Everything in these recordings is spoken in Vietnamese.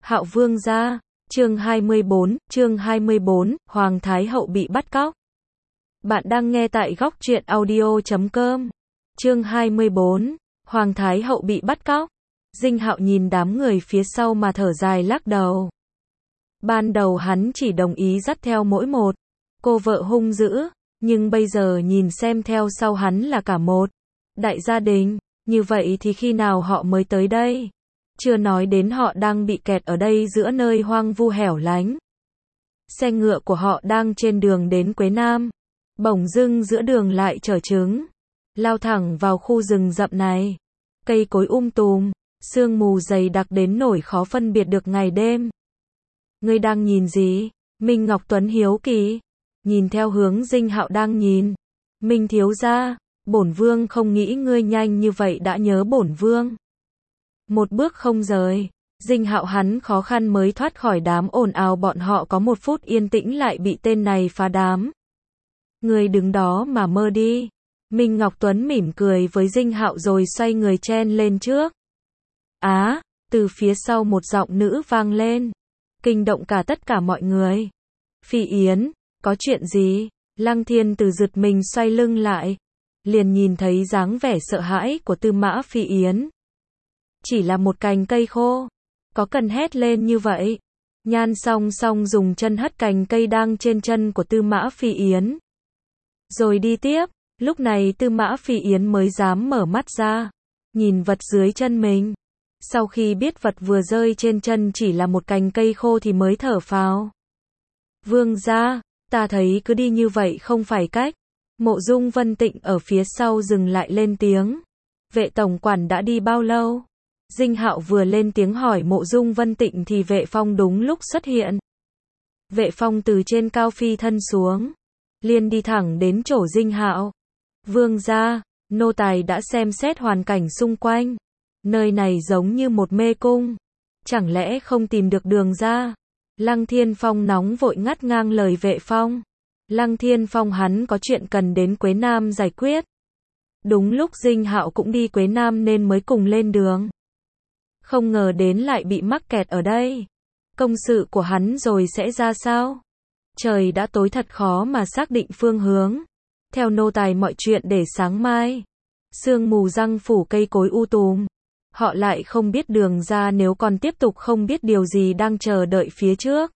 Hạo Vương gia, chương 24, Hoàng Thái Hậu bị bắt cóc. Bạn đang nghe tại góc truyện audio.com. Chương 24, Hoàng Thái Hậu bị bắt cóc. Dinh Hạo nhìn đám người phía sau mà thở dài lắc đầu. Ban đầu hắn chỉ đồng ý dắt theo mỗi một cô vợ hung dữ, nhưng bây giờ nhìn xem theo sau hắn là cả một đại gia đình, như vậy thì khi nào họ mới tới đây? Chưa nói đến họ đang bị kẹt ở đây giữa nơi hoang vu hẻo lánh. Xe ngựa của họ đang trên đường đến Quế Nam. Bỗng dưng giữa đường lại chở trứng, lao thẳng vào khu rừng rậm này. Cây cối tùm, sương mù dày đặc đến nỗi khó phân biệt được ngày đêm. Ngươi đang nhìn gì? Minh Ngọc Tuấn hiếu kỳ, nhìn theo hướng Dinh Hạo đang nhìn. Minh thiếu gia, bổn vương không nghĩ ngươi nhanh như vậy đã nhớ bổn vương. Một bước không rời, Dinh Hạo hắn khó khăn mới thoát khỏi đám ồn ào, bọn họ có một phút yên tĩnh lại bị tên này phá đám. Ngươi đứng đó mà mơ đi. Minh Ngọc Tuấn mỉm cười với Dinh Hạo rồi xoay người chen lên trước. Á, từ phía sau một giọng nữ vang lên, kinh động cả tất cả mọi người. Phi Yến, có chuyện gì? Lăng Thiên Từ giật mình xoay lưng lại, liền nhìn thấy dáng vẻ sợ hãi của Tư Mã Phi Yến. Chỉ là một cành cây khô, có cần hét lên như vậy? Nhan Song Song dùng chân hất cành cây đang trên chân của Tư Mã Phi Yến, rồi đi tiếp. Lúc này Tư Mã Phi Yến mới dám mở mắt ra, nhìn vật dưới chân mình. Sau khi biết vật vừa rơi trên chân chỉ là một cành cây khô thì mới thở phào. Vương gia, ta thấy cứ đi như vậy không phải cách. Mộ Dung Vân Tịnh ở phía sau dừng lại lên tiếng. Vệ tổng quản đã đi bao lâu? Dinh Hạo vừa lên tiếng hỏi Mộ Dung Vân Tịnh thì Vệ Phong đúng lúc xuất hiện. Vệ Phong từ trên cao phi thân xuống, liền đi thẳng đến chỗ Dinh Hạo. Vương gia, nô tài đã xem xét hoàn cảnh xung quanh. Nơi này giống như một mê cung. Chẳng lẽ không tìm được đường ra? Lăng Thiên Phong nóng vội ngắt ngang lời Vệ Phong. Lăng Thiên Phong hắn có chuyện cần đến Quế Nam giải quyết. Đúng lúc Dinh Hạo cũng đi Quế Nam nên mới cùng lên đường. Không ngờ đến lại bị mắc kẹt ở đây. Công sự của hắn rồi sẽ ra sao? Trời đã tối thật khó mà xác định phương hướng. Theo nô tài mọi chuyện để sáng mai. Sương mù răng phủ cây cối tùm. Họ lại không biết đường ra, nếu còn tiếp tục không biết điều gì đang chờ đợi phía trước.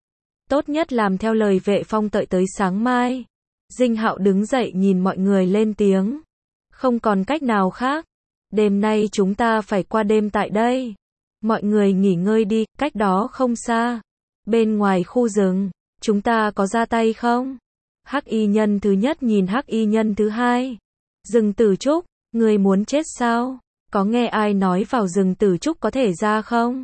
Tốt nhất làm theo lời Vệ Phong, tới sáng mai. Dinh Hạo đứng dậy nhìn mọi người lên tiếng. Không còn cách nào khác. Đêm nay chúng ta phải qua đêm tại đây. Mọi người nghỉ ngơi đi, cách đó không xa. Bên ngoài khu rừng, chúng ta có ra tay không? Hắc y nhân thứ nhất nhìn Hắc y nhân thứ hai. Rừng Tử Trúc, người muốn chết sao? Có nghe ai nói vào rừng Tử Trúc có thể ra không?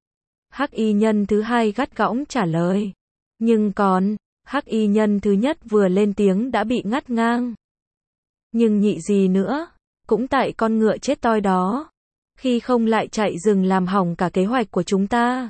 Hắc y nhân thứ hai gắt gỏng trả lời. Nhưng còn, Hắc y nhân thứ nhất vừa lên tiếng đã bị ngắt ngang. Nhưng nhị gì nữa? Cũng tại con ngựa chết toi đó. Khi không lại chạy rừng làm hỏng cả kế hoạch của chúng ta.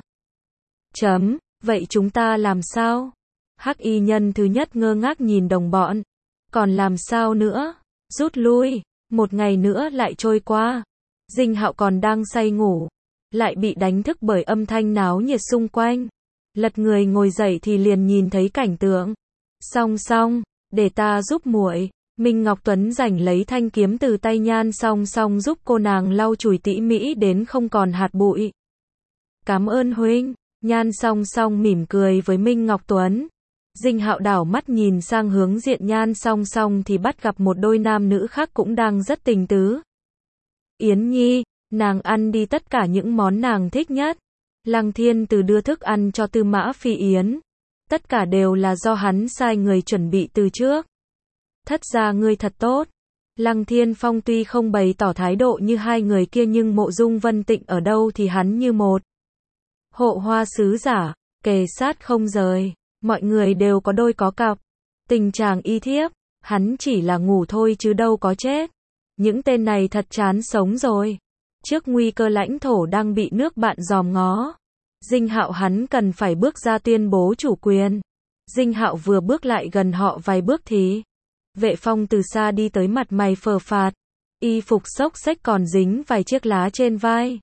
Vậy chúng ta làm sao? Hắc y nhân thứ nhất ngơ ngác nhìn đồng bọn. Còn làm sao nữa? Rút lui. Một ngày nữa lại trôi qua. Dinh Hạo còn đang say ngủ, lại bị đánh thức bởi âm thanh náo nhiệt xung quanh. Lật người ngồi dậy thì liền nhìn thấy cảnh tượng. Song, để ta giúp muội. Minh Ngọc Tuấn giành lấy thanh kiếm từ tay Nhan Song giúp cô nàng lau chùi tỉ mỉ đến không còn hạt bụi. Cảm ơn huynh. Nhan Song mỉm cười với Minh Ngọc Tuấn. Dinh Hạo đảo mắt nhìn sang hướng diện Nhan Song thì bắt gặp một đôi nam nữ khác cũng đang rất tình tứ. Yến Nhi, nàng ăn đi tất cả những món nàng thích nhất. Lăng Thiên Từ đưa thức ăn cho Tư Mã Phi Yến. Tất cả đều là do hắn sai người chuẩn bị từ trước. Thất gia ngươi thật tốt. Lăng Thiên Phong tuy không bày tỏ thái độ như hai người kia, nhưng Mộ Dung Vân Tịnh ở đâu thì hắn như một hộ hoa sứ giả, kề sát không rời. Mọi người đều có đôi có cặp. Tình chàng y thiếp, hắn chỉ là ngủ thôi chứ đâu có chết. Những tên này thật chán sống rồi. Trước nguy cơ lãnh thổ đang bị nước bạn dòm ngó, Dinh Hạo hắn cần phải bước ra tuyên bố chủ quyền. Dinh Hạo vừa bước lại gần họ vài bước thì Vệ Phong từ xa đi tới, mặt mày phờ phạt, y phục xốc xếch còn dính vài chiếc lá trên vai.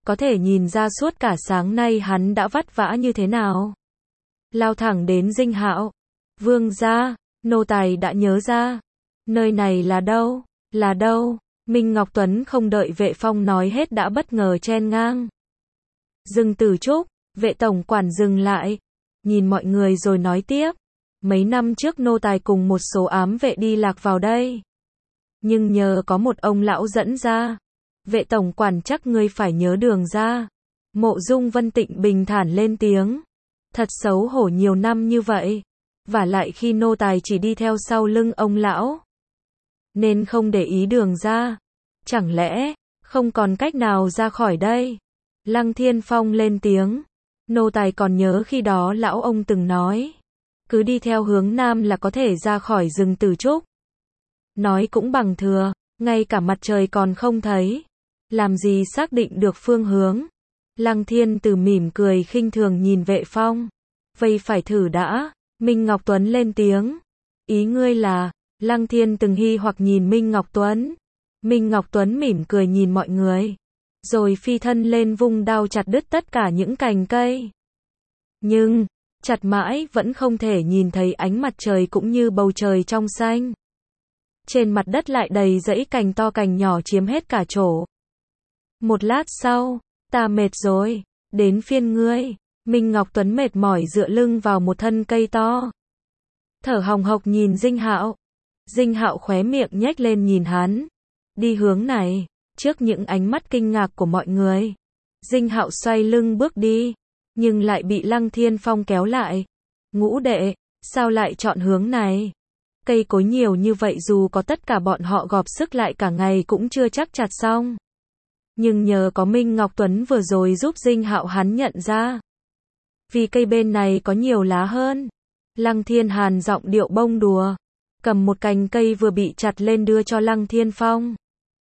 có thể nhìn ra suốt cả sáng nay hắn đã vất vả như thế nào. Lao thẳng đến Dinh Hạo. Vương gia, nô tài đã nhớ ra. Nơi này là đâu? Là đâu? Minh Ngọc Tuấn không đợi Vệ Phong nói hết đã bất ngờ chen ngang. Dừng Tử Trúc, Vệ tổng quản dừng lại, nhìn mọi người rồi nói tiếp. Mấy năm trước nô tài cùng một số ám vệ đi lạc vào đây. Nhưng nhờ có một ông lão dẫn ra. Vệ tổng quản chắc ngươi phải nhớ đường ra. Mộ Dung Vân Tịnh bình thản lên tiếng. Thật xấu hổ nhiều năm như vậy. Vả lại khi nô tài chỉ đi theo sau lưng ông lão. Nên không để ý đường ra. Chẳng lẽ, không còn cách nào ra khỏi đây? Lăng Thiên Phong lên tiếng. Nô tài còn nhớ khi đó lão ông từng nói. Cứ đi theo hướng nam là có thể ra khỏi rừng Tử Trúc. Nói cũng bằng thừa, ngay cả mặt trời còn không thấy. Làm gì xác định được phương hướng? Lăng Thiên Từ mỉm cười khinh thường nhìn Vệ Phong. Vậy phải thử đã. Minh Ngọc Tuấn lên tiếng. Ý ngươi là, Lăng Thiên từng hi hoặc nhìn Minh Ngọc Tuấn. Minh Ngọc Tuấn mỉm cười nhìn mọi người. Rồi phi thân lên vung đao chặt đứt tất cả những cành cây. Nhưng, chặt mãi vẫn không thể nhìn thấy ánh mặt trời cũng như bầu trời trong xanh. Trên mặt đất lại đầy dãy cành to cành nhỏ chiếm hết cả chỗ. Một lát sau, ta mệt rồi, đến phiên ngươi. Minh Ngọc Tuấn mệt mỏi dựa lưng vào một thân cây to. Thở hồng hộc nhìn Dinh Hạo. Dinh Hạo khóe miệng nhếch lên nhìn hắn. Đi hướng này, trước những ánh mắt kinh ngạc của mọi người. Dinh Hạo xoay lưng bước đi, nhưng lại bị Lăng Thiên Phong kéo lại. Ngũ đệ, sao lại chọn hướng này? Cây cối nhiều như vậy dù có tất cả bọn họ gộp sức lại cả ngày cũng chưa chắc chặt xong. Nhưng nhờ có Minh Ngọc Tuấn vừa rồi giúp Dinh Hạo hắn nhận ra. Vì cây bên này có nhiều lá hơn. Lăng Thiên Hàn giọng điệu bông đùa. Cầm một cành cây vừa bị chặt lên đưa cho Lăng Thiên Phong.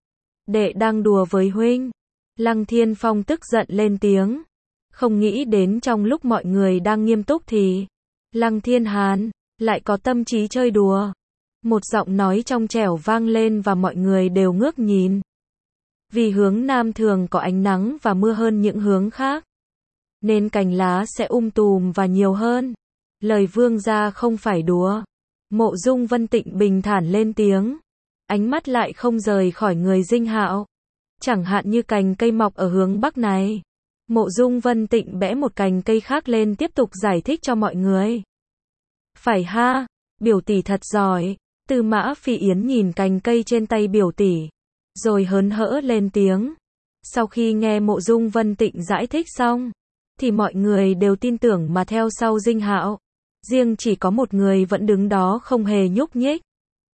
Đệ đang đùa với huynh. Lăng Thiên Phong tức giận lên tiếng. Không nghĩ đến trong lúc mọi người đang nghiêm túc thì Lăng Thiên Hàn lại có tâm trí chơi đùa. Một giọng nói trong trẻo vang lên và mọi người đều ngước nhìn. Vì hướng nam thường có ánh nắng và mưa hơn những hướng khác, nên cành lá sẽ tùm và nhiều hơn. Lời vương gia không phải đùa. Mộ Dung Vân Tịnh bình thản lên tiếng. Ánh mắt lại không rời khỏi người Dinh Hạo. Chẳng hạn như cành cây mọc ở hướng bắc này. Mộ Dung Vân Tịnh bẽ một cành cây khác lên tiếp tục giải thích cho mọi người. Phải ha, biểu tỷ thật giỏi. Tư Mã Phi Yến nhìn cành cây trên tay biểu tỷ, rồi hớn hở lên tiếng. Sau khi nghe Mộ Dung Vân Tịnh giải thích xong, thì mọi người đều tin tưởng mà theo sau Dinh Hạo. Riêng chỉ có một người vẫn đứng đó không hề nhúc nhích.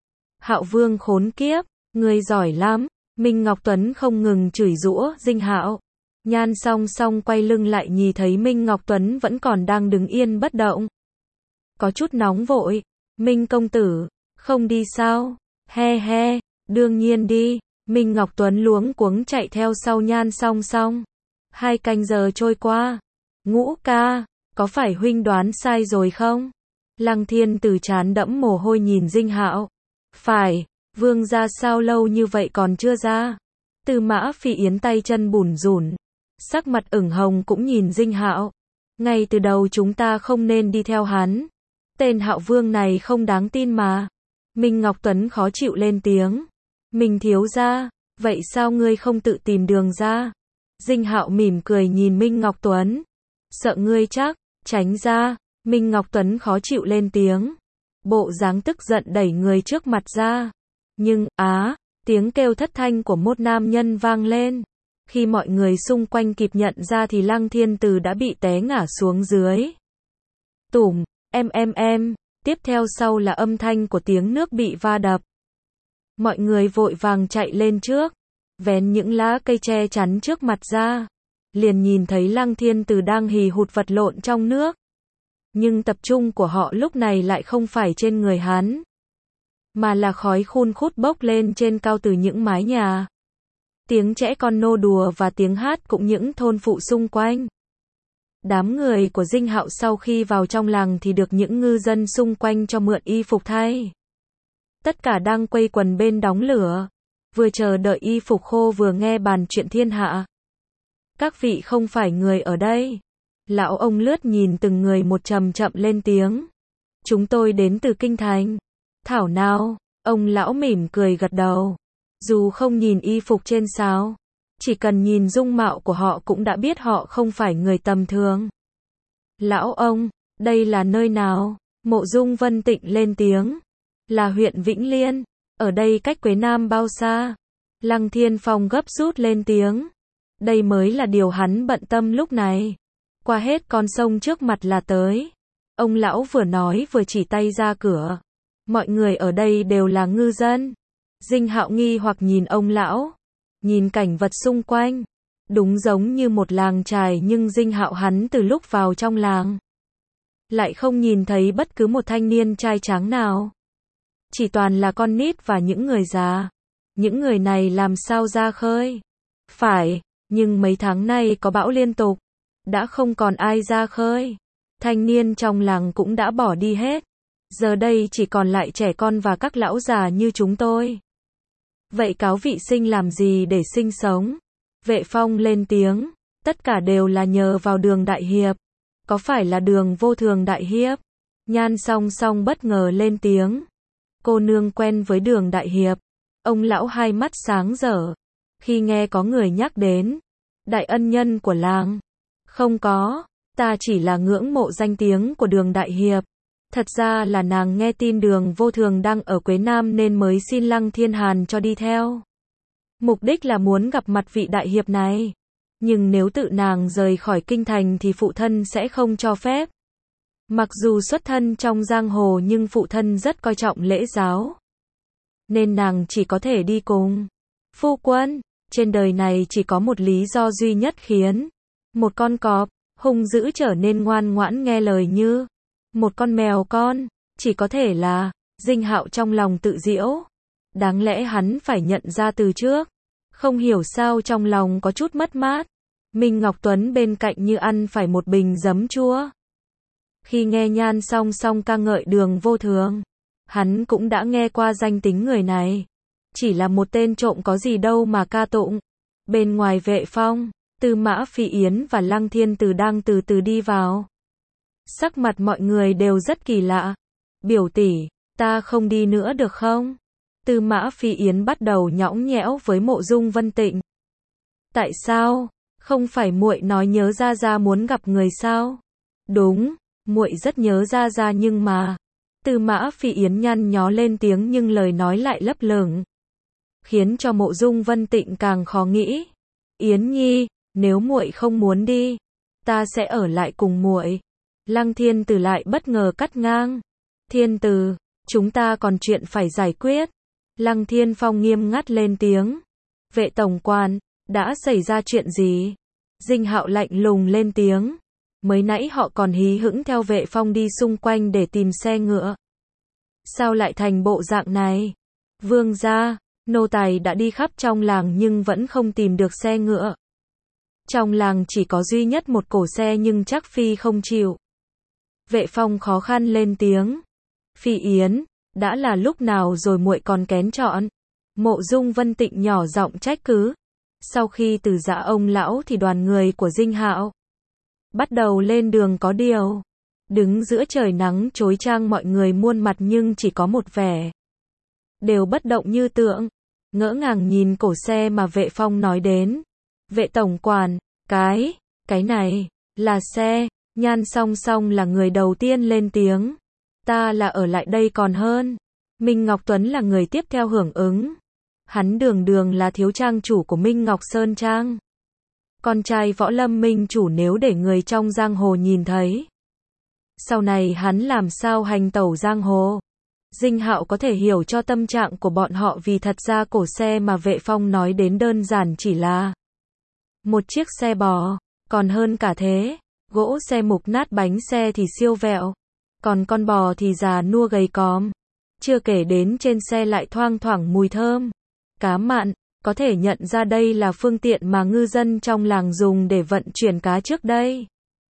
Hạo Vương khốn kiếp, ngươi giỏi lắm. Minh Ngọc Tuấn không ngừng chửi giũa Dinh Hạo. Nhan song song quay lưng lại nhìn thấy Minh Ngọc Tuấn vẫn còn đang đứng yên bất động. Có chút nóng vội. Minh công tử, không đi sao? He he, đương nhiên đi. Minh Ngọc Tuấn luống cuống chạy theo sau Nhan song song. 2 canh giờ trôi qua. Ngũ ca, có phải huynh đoán sai rồi không? Lăng Thiên Từ trán đẫm mồ hôi nhìn Dinh Hạo. Phải, vương gia sao lâu như vậy còn chưa ra? Tư Mã Phi Yến tay chân bủn rủn, sắc mặt ửng hồng cũng nhìn Dinh Hạo. Ngay từ đầu chúng ta không nên đi theo hắn. Tên Hạo Vương này không đáng tin mà. Minh Ngọc Tuấn khó chịu lên tiếng. Minh thiếu gia, vậy sao ngươi không tự tìm đường ra? Dinh Hạo mỉm cười nhìn Minh Ngọc Tuấn. Sợ ngươi chắc, tránh ra. Minh Ngọc Tuấn khó chịu lên tiếng. Bộ dáng tức giận đẩy người trước mặt ra. Nhưng, tiếng kêu thất thanh của một nam nhân vang lên. Khi mọi người xung quanh kịp nhận ra thì Lăng Thiên Từ đã bị té ngã xuống dưới. Tủm, em. Tiếp theo sau là âm thanh của tiếng nước bị va đập. Mọi người vội vàng chạy lên trước, vén những lá cây che chắn trước mặt ra. Liền nhìn thấy Lăng Thiên Từ đang hì hụt vật lộn trong nước. Nhưng tập trung của họ lúc này lại không phải trên người hắn, mà là khói hun hút bốc lên trên cao từ những mái nhà. Tiếng trẻ con nô đùa và tiếng hát cũng những thôn phụ xung quanh. Đám người của Dinh Hạo sau khi vào trong làng thì được những ngư dân xung quanh cho mượn y phục thay. Tất cả đang quây quần bên đống lửa, vừa chờ đợi y phục khô vừa nghe bàn chuyện thiên hạ. Các vị không phải người ở đây. Lão ông lướt nhìn từng người một chậm chậm lên tiếng. Chúng tôi đến từ Kinh Thành. Thảo nào, ông lão mỉm cười gật đầu. Dù không nhìn y phục trên sao, chỉ cần nhìn dung mạo của họ cũng đã biết họ không phải người tầm thường. Lão ông, đây là nơi nào? Mộ Dung Vân Tịnh lên tiếng. Là huyện Vĩnh Liên. Ở đây cách Quế Nam bao xa? Lăng Thiên Phong gấp rút lên tiếng. Đây mới là điều hắn bận tâm lúc này. Qua hết con sông trước mặt là tới. Ông lão vừa nói vừa chỉ tay ra cửa. Mọi người ở đây đều là ngư dân. Dinh Hạo nghi hoặc nhìn ông lão. Nhìn cảnh vật xung quanh. Đúng giống như một làng chài, nhưng Dinh Hạo hắn từ lúc vào trong làng lại không nhìn thấy bất cứ một thanh niên trai tráng nào. Chỉ toàn là con nít và những người già. Những người này làm sao ra khơi? Phải, nhưng mấy tháng nay có bão liên tục. Đã không còn ai ra khơi. Thanh niên trong làng cũng đã bỏ đi hết. Giờ đây chỉ còn lại trẻ con và các lão già như chúng tôi. Vậy cáo vị sinh làm gì để sinh sống? Vệ Phong lên tiếng. Tất cả đều là nhờ vào Đường đại hiệp. Có phải là Đường Vô Thường đại hiệp? Nhan Song Song bất ngờ lên tiếng. Cô nương quen với Đường đại hiệp. Ông lão hai mắt sáng rỡ. Khi nghe có người nhắc đến đại ân nhân của làng. Không có, ta chỉ là ngưỡng mộ danh tiếng của Đường đại hiệp. Thật ra là nàng nghe tin Đường Vô Thường đang ở Quế Nam nên mới xin Lăng Thiên Hàn cho đi theo. Mục đích là muốn gặp mặt vị đại hiệp này. Nhưng nếu tự nàng rời khỏi kinh thành thì phụ thân sẽ không cho phép. Mặc dù xuất thân trong giang hồ nhưng phụ thân rất coi trọng lễ giáo. Nên nàng chỉ có thể đi cùng. Phu quân, trên đời này chỉ có một lý do duy nhất khiến một con cọp hung dữ trở nên ngoan ngoãn nghe lời như một con mèo con, chỉ có thể là Dinh Hạo trong lòng tự giễu. Đáng lẽ hắn phải nhận ra từ trước. Không hiểu sao trong lòng có chút mất mát. Minh Ngọc Tuấn bên cạnh như ăn phải một bình giấm chua. Khi nghe Nhan Song Song ca ngợi Đường Vô Thường, hắn cũng đã nghe qua danh tính người này. Chỉ là một tên trộm có gì đâu mà ca tụng. Bên ngoài Vệ Phong, Tư Mã Phi Yến và Lăng Thiên Từ đang từ từ đi vào. Sắc mặt mọi người đều rất kỳ lạ. Biểu tỷ, ta không đi nữa được không? Tư Mã Phi Yến bắt đầu nhõng nhẽo với Mộ Dung Vân Tịnh. Tại sao? Không phải muội nói nhớ Gia Gia muốn gặp người sao? Đúng, muội rất nhớ Gia Gia nhưng mà. Tư Mã Phi Yến nhăn nhó lên tiếng nhưng lời nói lại lấp lửng, khiến cho Mộ Dung Vân Tịnh càng khó nghĩ. Yến Nhi, nếu muội không muốn đi, ta sẽ ở lại cùng muội. Lăng Thiên Từ lại bất ngờ cắt ngang. Thiên Từ, chúng ta còn chuyện phải giải quyết. Lăng Thiên Phong nghiêm ngắt lên tiếng. Vệ tổng quan, đã xảy ra chuyện gì? Dinh Hạo lạnh lùng lên tiếng. Mới nãy họ còn hí hửng theo Vệ Phong đi xung quanh để tìm xe ngựa. Sao lại thành bộ dạng này? Vương gia, nô tài đã đi khắp trong làng nhưng vẫn không tìm được xe ngựa. Trong làng chỉ có duy nhất một cổ xe nhưng chắc Phi không chịu. Vệ Phong khó khăn lên tiếng. Phi Yến, đã là lúc nào rồi muội còn kén chọn? Mộ Dung Vân Tịnh nhỏ giọng trách cứ. Sau khi từ giã ông lão thì đoàn người của Dinh Hạo bắt đầu lên đường có điều. Đứng giữa trời nắng chói chang mọi người muôn mặt nhưng chỉ có một vẻ. Đều bất động như tượng. Ngỡ ngàng nhìn cổ xe mà Vệ Phong nói đến. Vệ tổng quản, cái này, là xe. Nhan Song Song là người đầu tiên lên tiếng. Ta là ở lại đây còn hơn. Minh Ngọc Tuấn là người tiếp theo hưởng ứng. Hắn đường là thiếu trang chủ của Minh Ngọc Sơn Trang. Con trai Võ Lâm Minh chủ nếu để người trong giang hồ nhìn thấy. Sau này hắn làm sao hành tẩu giang hồ? Dinh Hạo có thể hiểu cho tâm trạng của bọn họ vì thật ra cổ xe mà Vệ Phong nói đến đơn giản chỉ là một chiếc xe bò, còn hơn cả thế. Gỗ xe mục nát bánh xe thì siêu vẹo. Còn con bò thì già nua gầy còm. Chưa kể đến trên xe lại thoang thoảng mùi thơm cá mặn, có thể nhận ra đây là phương tiện mà ngư dân trong làng dùng để vận chuyển cá trước đây.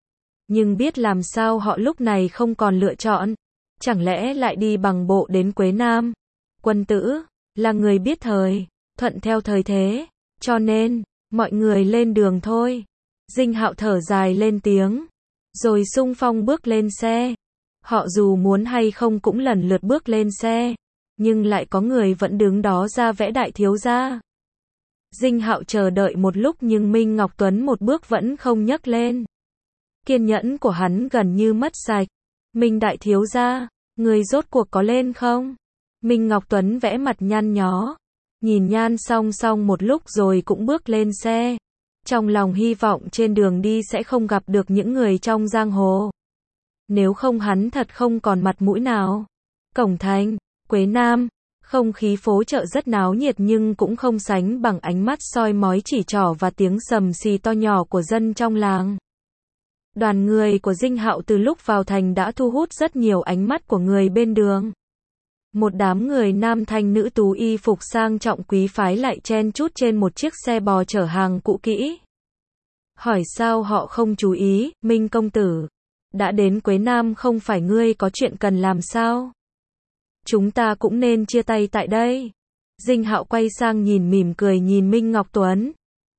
Nhưng biết làm sao họ lúc này không còn lựa chọn. Chẳng lẽ lại đi bằng bộ đến Quế Nam? Quân tử là người biết thời, thuận theo thời thế, cho nên mọi người lên đường thôi. Dinh Hạo thở dài lên tiếng, rồi xung phong bước lên xe. Họ dù muốn hay không cũng lần lượt bước lên xe, nhưng lại có người vẫn đứng đó ra vẽ đại thiếu gia. Dinh Hạo chờ đợi một lúc nhưng Minh Ngọc Tuấn một bước vẫn không nhấc lên. Kiên nhẫn của hắn gần như mất sạch. Minh đại thiếu gia, người rốt cuộc có lên không? Minh Ngọc Tuấn vẽ mặt nhăn nhó, nhìn Nhan Song Song một lúc rồi cũng bước lên xe. Trong lòng hy vọng trên đường đi sẽ không gặp được những người trong giang hồ. Nếu không hắn thật không còn mặt mũi nào. Cổng thành, Quế Nam, không khí phố chợ rất náo nhiệt nhưng cũng không sánh bằng ánh mắt soi mói chỉ trỏ và tiếng sầm xì to nhỏ của dân trong làng. Đoàn người của Dinh Hạo từ lúc vào thành đã thu hút rất nhiều ánh mắt của người bên đường. Một đám người nam thanh nữ tú y phục sang trọng quý phái lại chen chúc trên một chiếc xe bò chở hàng cũ kỹ. Hỏi sao họ không chú ý, Minh công tử, đã đến Quế Nam không phải ngươi có chuyện cần làm sao? Chúng ta cũng nên chia tay tại đây. Dinh Hạo quay sang nhìn mỉm cười nhìn Minh Ngọc Tuấn.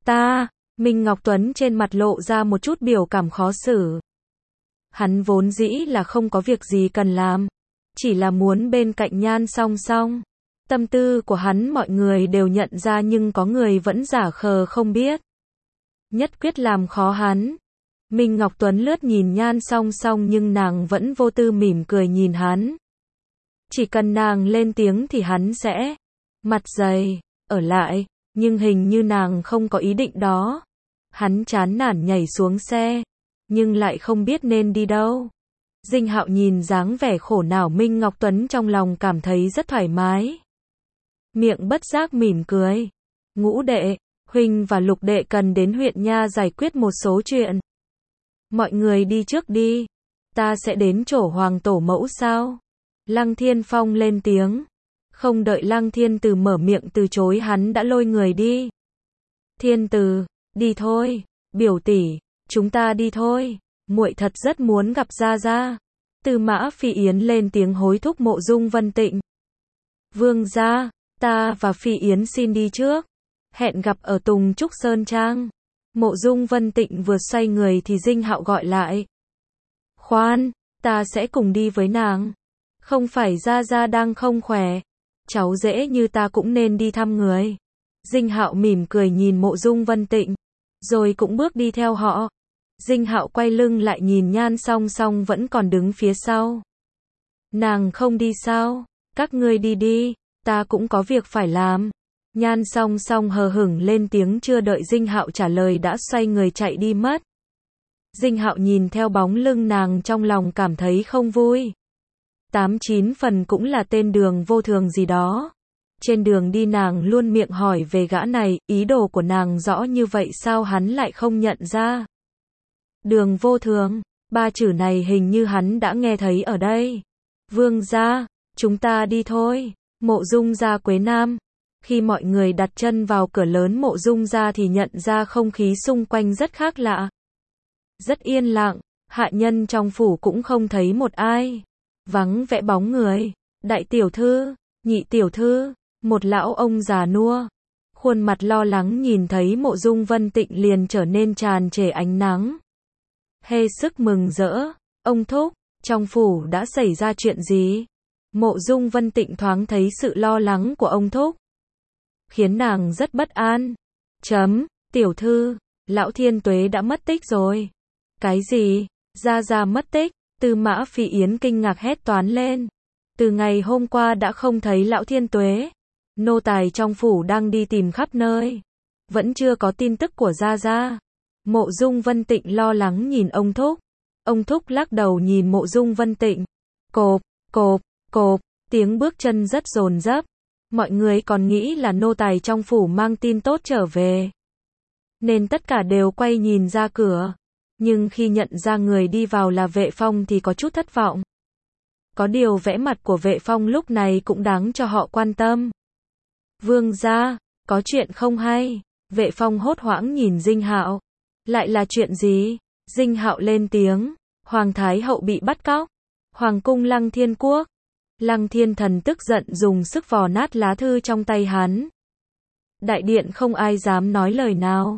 Minh Ngọc Tuấn trên mặt lộ ra một chút biểu cảm khó xử. Hắn vốn dĩ là không có việc gì cần làm, chỉ là muốn bên cạnh Nhan Song Song. Tâm tư của hắn mọi người đều nhận ra nhưng có người vẫn giả khờ không biết. Nhất quyết làm khó hắn. Minh Ngọc Tuấn lướt nhìn Nhan Song Song nhưng nàng vẫn vô tư mỉm cười nhìn hắn. Chỉ cần nàng lên tiếng thì hắn sẽ mặt dày, ở lại, nhưng hình như nàng không có ý định đó. Hắn chán nản nhảy xuống xe, nhưng lại không biết nên đi đâu. Dinh Hạo nhìn dáng vẻ khổ não Minh Ngọc Tuấn trong lòng cảm thấy rất thoải mái. Miệng bất giác mỉm cười. Ngũ đệ, huynh và Lục đệ cần đến huyện nha giải quyết một số chuyện. Mọi người đi trước đi, ta sẽ đến chỗ Hoàng tổ mẫu sao? Lăng Thiên Phong lên tiếng. Không đợi Lăng Thiên Từ mở miệng từ chối hắn đã lôi người đi. Thiên Từ, đi thôi, biểu tỷ, chúng ta đi thôi, muội thật rất muốn gặp Gia Gia. Tư Mã Phi Yến lên tiếng hối thúc Mộ Dung Vân Tịnh. Vương gia, ta và Phi Yến xin đi trước, hẹn gặp ở Tùng Trúc Sơn Trang. Mộ Dung Vân Tịnh vừa xoay người thì Dinh Hạo gọi lại. Khoan, ta sẽ cùng đi với nàng. Không phải Gia Gia đang không khỏe, cháu dễ như ta cũng nên đi thăm người. Dinh Hạo mỉm cười nhìn Mộ Dung Vân Tịnh, rồi cũng bước đi theo họ. Dinh Hạo quay lưng lại nhìn Nhan Song Song vẫn còn đứng phía sau. Nàng không đi sao? Các ngươi đi đi, ta cũng có việc phải làm. Nhan Song Song hờ hững lên tiếng chưa đợi Dinh Hạo trả lời đã xoay người chạy đi mất. Dinh Hạo nhìn theo bóng lưng nàng trong lòng cảm thấy không vui. 89 phần cũng là tên Đường Vô Thường gì đó. Trên đường đi nàng luôn miệng hỏi về gã này, ý đồ của nàng rõ như vậy sao hắn lại không nhận ra. Đường Vô Thường, ba chữ này hình như hắn đã nghe thấy ở đây. Vương gia, chúng ta đi thôi. Mộ Dung gia Quế Nam. Khi mọi người đặt chân vào cửa lớn Mộ Dung gia thì nhận ra không khí xung quanh rất khác lạ. Rất yên lặng, hạ nhân trong phủ cũng không thấy một ai. Vắng vẻ bóng người. Đại tiểu thư, nhị tiểu thư, một lão ông già nua. Khuôn mặt lo lắng nhìn thấy Mộ Dung Vân Tịnh liền trở nên tràn trề ánh nắng. Hết sức mừng rỡ. Ông thúc, trong phủ đã xảy ra chuyện gì? Mộ Dung Vân Tịnh thoáng thấy sự lo lắng của ông thúc, khiến nàng rất bất an. Tiểu thư, lão Thiên Tuế đã mất tích rồi. Cái gì? Gia Gia mất tích? Tư Mã Phi Yến kinh ngạc hét toán lên. Từ ngày hôm qua đã không thấy lão Thiên Tuế. Nô tài trong phủ đang đi tìm khắp nơi, vẫn chưa có tin tức của Gia Gia. Mộ Dung Vân Tịnh lo lắng nhìn ông thúc. Ông thúc lắc đầu nhìn Mộ Dung Vân Tịnh. Cộp, cộp, cộp, tiếng bước chân rất dồn dập. Mọi người còn nghĩ là nô tài trong phủ mang tin tốt trở về, nên tất cả đều quay nhìn ra cửa. Nhưng khi nhận ra người đi vào là Vệ Phong thì có chút thất vọng. Có điều vẻ mặt của Vệ Phong lúc này cũng đáng cho họ quan tâm. Vương gia, có chuyện không hay? Vệ Phong hốt hoảng nhìn Dinh Hạo. Lại là chuyện gì? Dinh Hạo lên tiếng. Hoàng Thái Hậu bị bắt cóc. Hoàng cung Lăng Thiên Quốc. Lăng Thiên Thần tức giận dùng sức vò nát lá thư trong tay hắn. Đại điện không ai dám nói lời nào.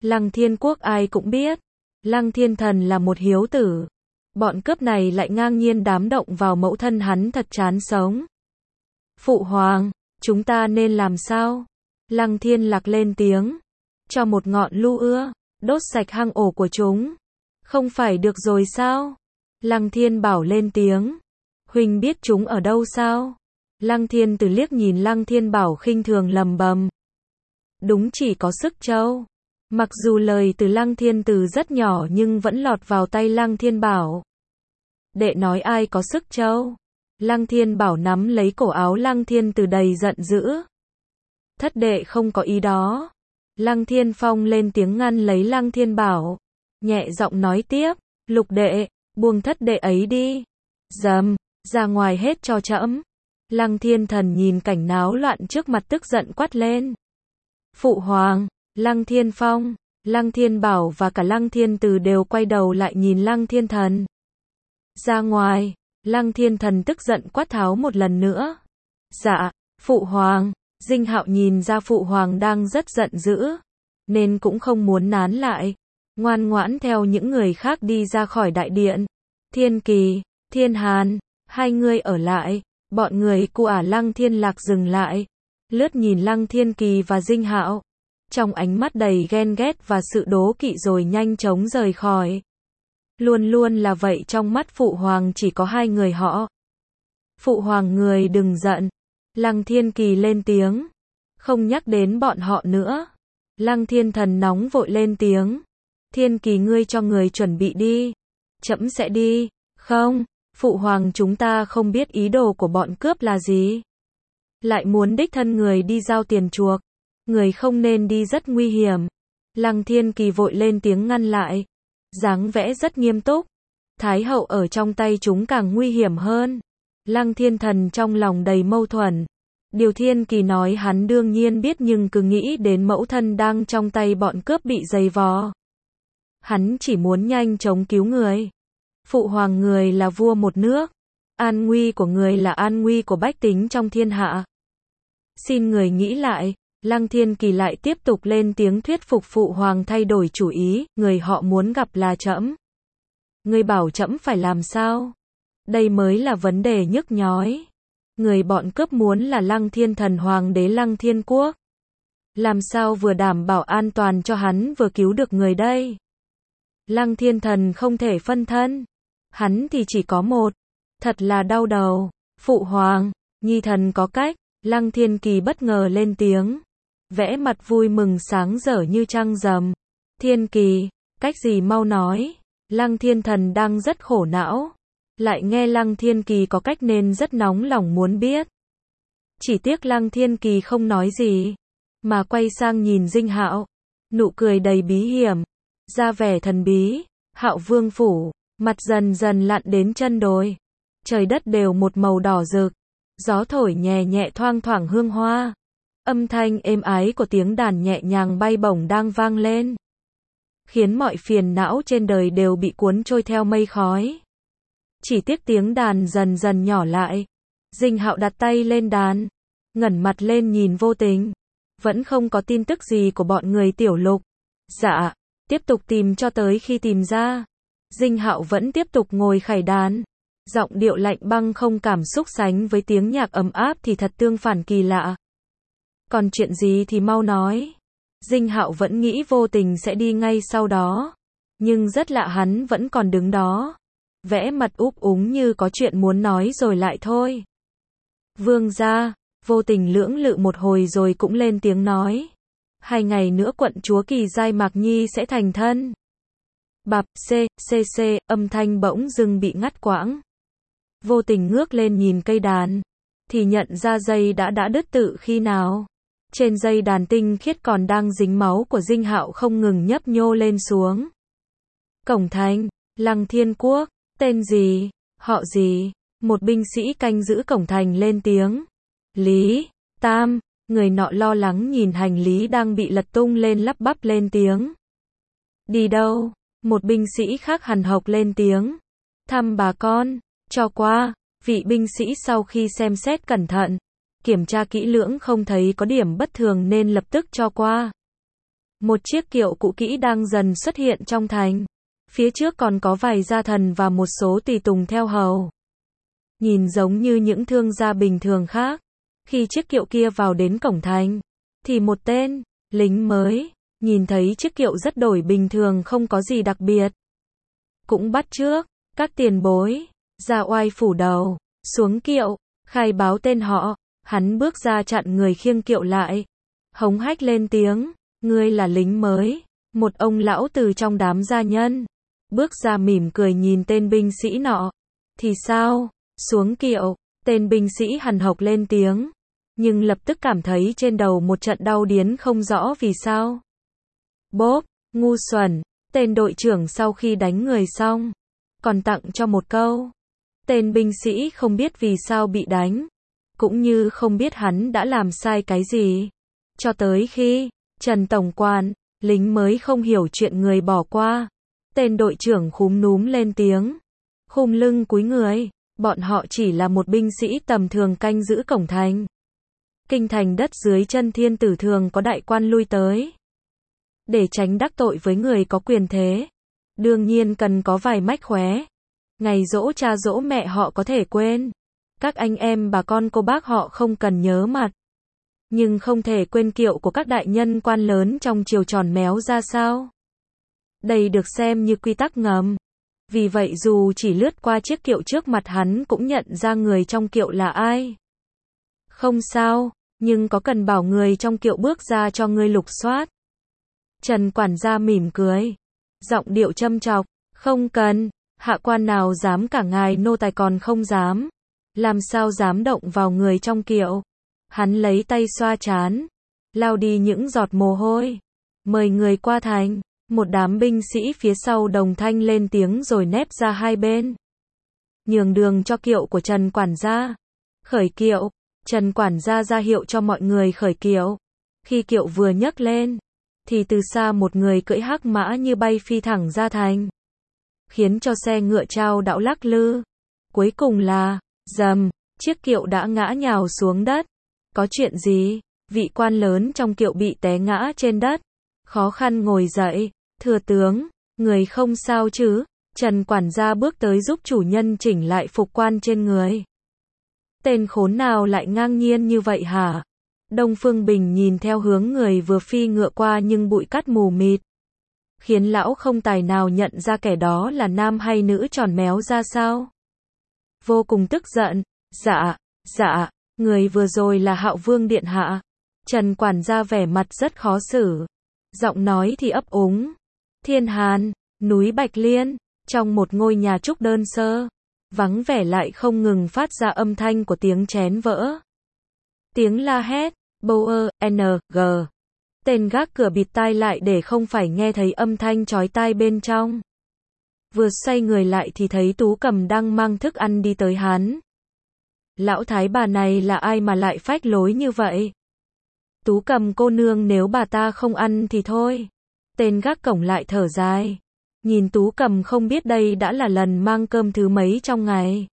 Lăng Thiên Quốc ai cũng biết. Lăng Thiên Thần là một hiếu tử. Bọn cướp này lại ngang nhiên đám động vào mẫu thân hắn thật chán sống. Phụ hoàng, chúng ta nên làm sao? Lăng Thiên Lạc lên tiếng. Cho một ngọn lu ưa, đốt sạch hang ổ của chúng. Không phải được rồi sao? Lăng Thiên Bảo lên tiếng. Huynh biết chúng ở đâu sao? Lăng Thiên Từ liếc nhìn Lăng Thiên Bảo khinh thường lầm bầm. Đúng chỉ có sức trâu. Mặc dù lời từ Lăng Thiên Từ rất nhỏ nhưng vẫn lọt vào tay Lăng Thiên Bảo. Đệ nói ai có sức trâu? Lăng Thiên Bảo nắm lấy cổ áo Lăng Thiên Từ đầy giận dữ. Thất đệ không có ý đó. Lăng Thiên Phong lên tiếng ngăn lấy Lăng Thiên Bảo. Nhẹ giọng nói tiếp, Lục đệ, buông thất đệ ấy đi. Dầm, ra ngoài hết cho trẫm. Lăng Thiên Thần nhìn cảnh náo loạn trước mặt tức giận quát lên. Phụ hoàng, Lăng Thiên Phong, Lăng Thiên Bảo và cả Lăng Thiên Từ đều quay đầu lại nhìn Lăng Thiên Thần. Ra ngoài, Lăng Thiên Thần tức giận quát tháo một lần nữa. Dạ, phụ hoàng. Dinh Hạo nhìn ra phụ hoàng đang rất giận dữ, nên cũng không muốn nán lại, ngoan ngoãn theo những người khác đi ra khỏi đại điện. Thiên Kỳ, Thiên Hàn, hai người ở lại. Bọn người của Lăng Thiên Lạc dừng lại, lướt nhìn Lăng Thiên Kỳ và Dinh Hạo, trong ánh mắt đầy ghen ghét và sự đố kỵ rồi nhanh chóng rời khỏi. Luôn luôn là vậy, trong mắt phụ hoàng chỉ có hai người họ. Phụ hoàng người đừng giận. Lăng Thiên Kỳ lên tiếng. Không nhắc đến bọn họ nữa. Lăng Thiên Thần nóng vội lên tiếng. Thiên Kỳ ngươi cho người chuẩn bị đi. Trẫm sẽ đi. Không, phụ hoàng chúng ta không biết ý đồ của bọn cướp là gì. Lại muốn đích thân người đi giao tiền chuộc. Người không nên đi, rất nguy hiểm. Lăng Thiên Kỳ vội lên tiếng ngăn lại. Dáng vẻ rất nghiêm túc. Thái hậu ở trong tay chúng càng nguy hiểm hơn. Lăng Thiên Thần trong lòng đầy mâu thuẫn. Điều Thiên Kỳ nói hắn đương nhiên biết, nhưng cứ nghĩ đến mẫu thân đang trong tay bọn cướp bị giày vò. Hắn chỉ muốn nhanh chóng cứu người. Phụ hoàng người là vua một nước. An nguy của người là an nguy của bách tính trong thiên hạ. Xin người nghĩ lại. Lăng Thiên Kỳ lại tiếp tục lên tiếng thuyết phục phụ hoàng thay đổi chủ ý. Người họ muốn gặp là trẫm. Người bảo trẫm phải làm sao? Đây mới là vấn đề nhức nhối. Người bọn cướp muốn là Lăng Thiên Thần hoàng đế Lăng Thiên Quốc. Làm sao vừa đảm bảo an toàn cho hắn vừa cứu được người đây? Lăng Thiên Thần không thể phân thân. Hắn thì chỉ có một. Thật là đau đầu. Phụ hoàng, nhi thần có cách. Lăng Thiên Kỳ bất ngờ lên tiếng. Vẽ mặt vui mừng sáng rỡ như trăng rằm. Thiên Kỳ, cách gì mau nói. Lăng Thiên Thần đang rất khổ não. Lại nghe Lăng Thiên Kỳ có cách nên rất nóng lòng muốn biết. Chỉ tiếc Lăng Thiên Kỳ không nói gì, mà quay sang nhìn Dinh Hạo. Nụ cười đầy bí hiểm, ra vẻ thần bí. Hạo vương phủ, mặt dần dần lặn đến chân đồi. Trời đất đều một màu đỏ rực. Gió thổi nhẹ nhẹ thoang thoảng hương hoa. Âm thanh êm ái của tiếng đàn nhẹ nhàng bay bổng đang vang lên, khiến mọi phiền não trên đời đều bị cuốn trôi theo mây khói. Chỉ tiếc tiếng đàn dần dần nhỏ lại. Dinh Hạo đặt tay lên đàn, ngẩng mặt lên nhìn Vô Tình. Vẫn không có tin tức gì của bọn người Tiểu Lục. Dạ, tiếp tục tìm cho tới khi tìm ra. Dinh Hạo vẫn tiếp tục ngồi khải đàn. Giọng điệu lạnh băng không cảm xúc sánh với tiếng nhạc ấm áp thì thật tương phản kỳ lạ. Còn chuyện gì thì mau nói. Dinh Hạo vẫn nghĩ Vô Tình sẽ đi ngay sau đó. Nhưng rất lạ, hắn vẫn còn đứng đó. Vẽ mặt úp úng như có chuyện muốn nói rồi lại thôi. Vương gia, Vô Tình lưỡng lự một hồi rồi cũng lên tiếng nói. 2 ngày nữa quận chúa Kỳ Giai Mạc Nhi sẽ thành thân. Bạp, âm thanh bỗng dưng bị ngắt quãng. Vô Tình ngước lên nhìn cây đàn, thì nhận ra dây đã đứt tự khi nào. Trên dây đàn tinh khiết còn đang dính máu của Dinh Hạo không ngừng nhấp nhô lên xuống. Cổng thành, Lăng Thiên Quốc, tên gì, họ gì? Một binh sĩ canh giữ cổng thành lên tiếng. Lý Tam, người nọ lo lắng nhìn hành lý đang bị lật tung lên lắp bắp lên tiếng. Đi đâu? Một binh sĩ khác hằn học lên tiếng. Thăm bà con, cho qua. Vị binh sĩ sau khi xem xét cẩn thận, kiểm tra kỹ lưỡng không thấy có điểm bất thường nên lập tức cho qua. Một chiếc kiệu cũ kỹ đang dần xuất hiện trong thành. Phía trước còn có vài gia thần và một số tùy tùng theo hầu. Nhìn giống như những thương gia bình thường khác. Khi chiếc kiệu kia vào đến cổng thành, thì một tên lính mới nhìn thấy chiếc kiệu rất đổi bình thường, không có gì đặc biệt. Cũng bắt chước các tiền bối ra oai phủ đầu, xuống kiệu, khai báo tên họ. Hắn bước ra chặn người khiêng kiệu lại, hống hách lên tiếng, ngươi là lính mới. Một ông lão từ trong đám gia nhân bước ra mỉm cười nhìn tên binh sĩ nọ. Thì sao? Xuống kiệu, tên binh sĩ hằn học lên tiếng, nhưng lập tức cảm thấy trên đầu một trận đau điếng không rõ vì sao. Bốp, ngu xuẩn, tên đội trưởng sau khi đánh người xong, còn tặng cho một câu. Tên binh sĩ không biết vì sao bị đánh, cũng như không biết hắn đã làm sai cái gì. Cho tới khi Trần tổng quản, lính mới không hiểu chuyện người bỏ qua. Tên đội trưởng khúm núm lên tiếng, khum lưng cúi người. Bọn họ chỉ là một binh sĩ tầm thường canh giữ cổng thành. Kinh thành đất dưới chân thiên tử thường có đại quan lui tới. Để tránh đắc tội với người có quyền thế, đương nhiên cần có vài mách khóe. Ngày giỗ cha giỗ mẹ họ có thể quên. Các anh em bà con cô bác họ không cần nhớ mặt. Nhưng không thể quên kiệu của các đại nhân quan lớn trong triều tròn méo ra sao. Đây được xem như quy tắc ngầm. Vì vậy dù chỉ lướt qua chiếc kiệu trước mặt hắn cũng nhận ra người trong kiệu là ai. Không sao, nhưng có cần bảo người trong kiệu bước ra cho ngươi lục soát? Trần quản gia mỉm cười, giọng điệu châm chọc, không cần, hạ quan nào dám cả ngài nô tài còn không dám. Làm sao dám động vào người trong kiệu? Hắn lấy tay xoa trán, lau đi những giọt mồ hôi. Mời người qua thành. Một đám binh sĩ phía sau đồng thanh lên tiếng rồi nép ra hai bên. Nhường đường cho kiệu của Trần quản gia. Khởi kiệu. Trần quản gia ra hiệu cho mọi người khởi kiệu. Khi kiệu vừa nhấc lên, thì từ xa một người cưỡi hắc mã như bay phi thẳng ra thành, khiến cho xe ngựa chao đảo lắc lư. Cuối cùng là, rầm, chiếc kiệu đã ngã nhào xuống đất. Có chuyện gì? Vị quan lớn trong kiệu bị té ngã trên đất, khó khăn ngồi dậy. Thừa tướng, người không sao chứ? Trần quản gia bước tới giúp chủ nhân chỉnh lại phục quan trên người. Tên khốn nào lại ngang nhiên như vậy hả? Đông Phương Bình nhìn theo hướng người vừa phi ngựa qua nhưng bụi cát mù mịt, khiến lão không tài nào nhận ra kẻ đó là nam hay nữ tròn méo ra sao. Vô cùng tức giận, dạ, người vừa rồi là Hạo Vương điện hạ. Trần quản gia vẻ mặt rất khó xử, giọng nói thì ấp úng. Thiên Hàn, núi Bạch Liên, trong một ngôi nhà trúc đơn sơ, vắng vẻ lại không ngừng phát ra âm thanh của tiếng chén vỡ. Tiếng la hét, bâu ng. Tên gác cửa bịt tai lại để không phải nghe thấy âm thanh chói tai bên trong. Vừa xoay người lại thì thấy Tú Cầm đang mang thức ăn đi tới hắn. Lão thái bà này là ai mà lại phách lối như vậy? Tú Cầm cô nương, nếu bà ta không ăn thì thôi. Tên gác cổng lại thở dài. Nhìn Tú Cầm không biết đây đã là lần mang cơm thứ mấy trong ngày.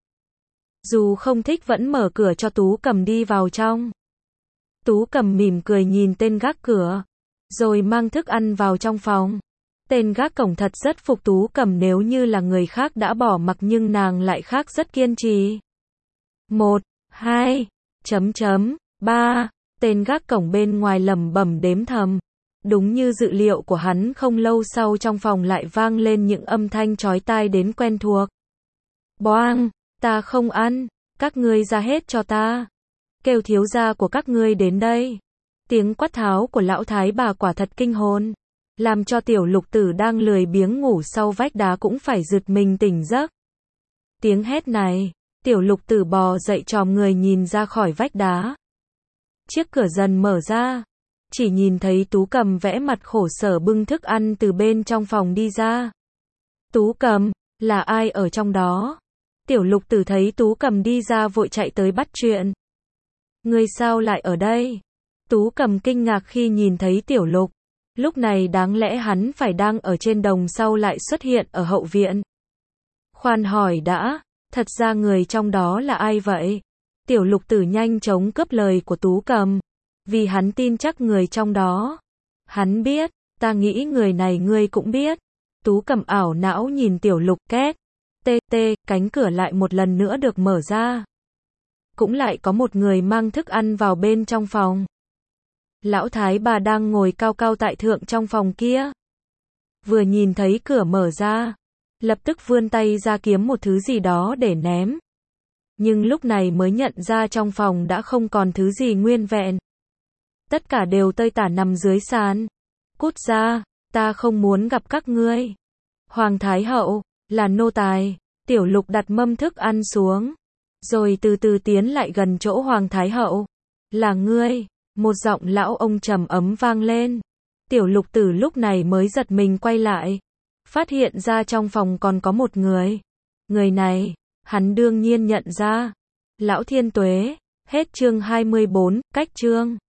Dù không thích vẫn mở cửa cho Tú Cầm đi vào trong. Tú Cầm mỉm cười nhìn tên gác cửa, rồi mang thức ăn vào trong phòng. Tên gác cổng thật rất phục Tú Cầm, nếu như là người khác đã bỏ mặc nhưng nàng lại khác, rất kiên trì. 1, 2, 3. Tên gác cổng bên ngoài lẩm bẩm đếm thầm. Đúng như dự liệu của hắn, không lâu sau trong phòng lại vang lên những âm thanh chói tai đến quen thuộc. Boang, ta không ăn, các ngươi ra hết cho ta. Kêu thiếu gia của các ngươi đến đây. Tiếng quát tháo của lão thái bà quả thật kinh hồn, làm cho Tiểu Lục Tử đang lười biếng ngủ sau vách đá cũng phải giật mình tỉnh giấc. Tiếng hét này, Tiểu Lục Tử bò dậy chòm người nhìn ra khỏi vách đá. Chiếc cửa dần mở ra, chỉ nhìn thấy Tú Cầm vẽ mặt khổ sở bưng thức ăn từ bên trong phòng đi ra. Tú Cầm, là ai ở trong đó? Tiểu Lục Tử thấy Tú Cầm đi ra vội chạy tới bắt chuyện. Ngươi sao lại ở đây? Tú Cầm kinh ngạc khi nhìn thấy Tiểu Lục. Lúc này đáng lẽ hắn phải đang ở trên đồng, sau lại xuất hiện ở hậu viện. Khoan hỏi đã, thật ra người trong đó là ai vậy? Tiểu Lục Tử nhanh chóng cướp lời của Tú Cầm, vì hắn tin chắc người trong đó. Hắn biết, Ta nghĩ người này ngươi cũng biết. Tú Cầm ảo não nhìn Tiểu Lục, két. Tê tê, cánh cửa lại một lần nữa được mở ra. Cũng lại có một người mang thức ăn vào bên trong phòng. Lão thái bà đang ngồi cao cao tại thượng trong phòng kia. Vừa nhìn thấy cửa mở ra, lập tức vươn tay ra kiếm một thứ gì đó để ném. Nhưng lúc này mới nhận ra trong phòng đã không còn thứ gì nguyên vẹn. Tất cả đều tơi tả nằm dưới sàn. Cút ra, ta không muốn gặp các ngươi. Hoàng Thái Hậu, là nô tài. Tiểu Lục đặt mâm thức ăn xuống, rồi từ từ tiến lại gần chỗ Hoàng Thái Hậu. Là ngươi, một giọng lão ông trầm ấm vang lên. Tiểu Lục Tử lúc này mới giật mình quay lại, phát hiện ra trong phòng còn có một người. Người này, hắn đương nhiên nhận ra. Lão Thiên Tuế. Hết chương 24, cách chương.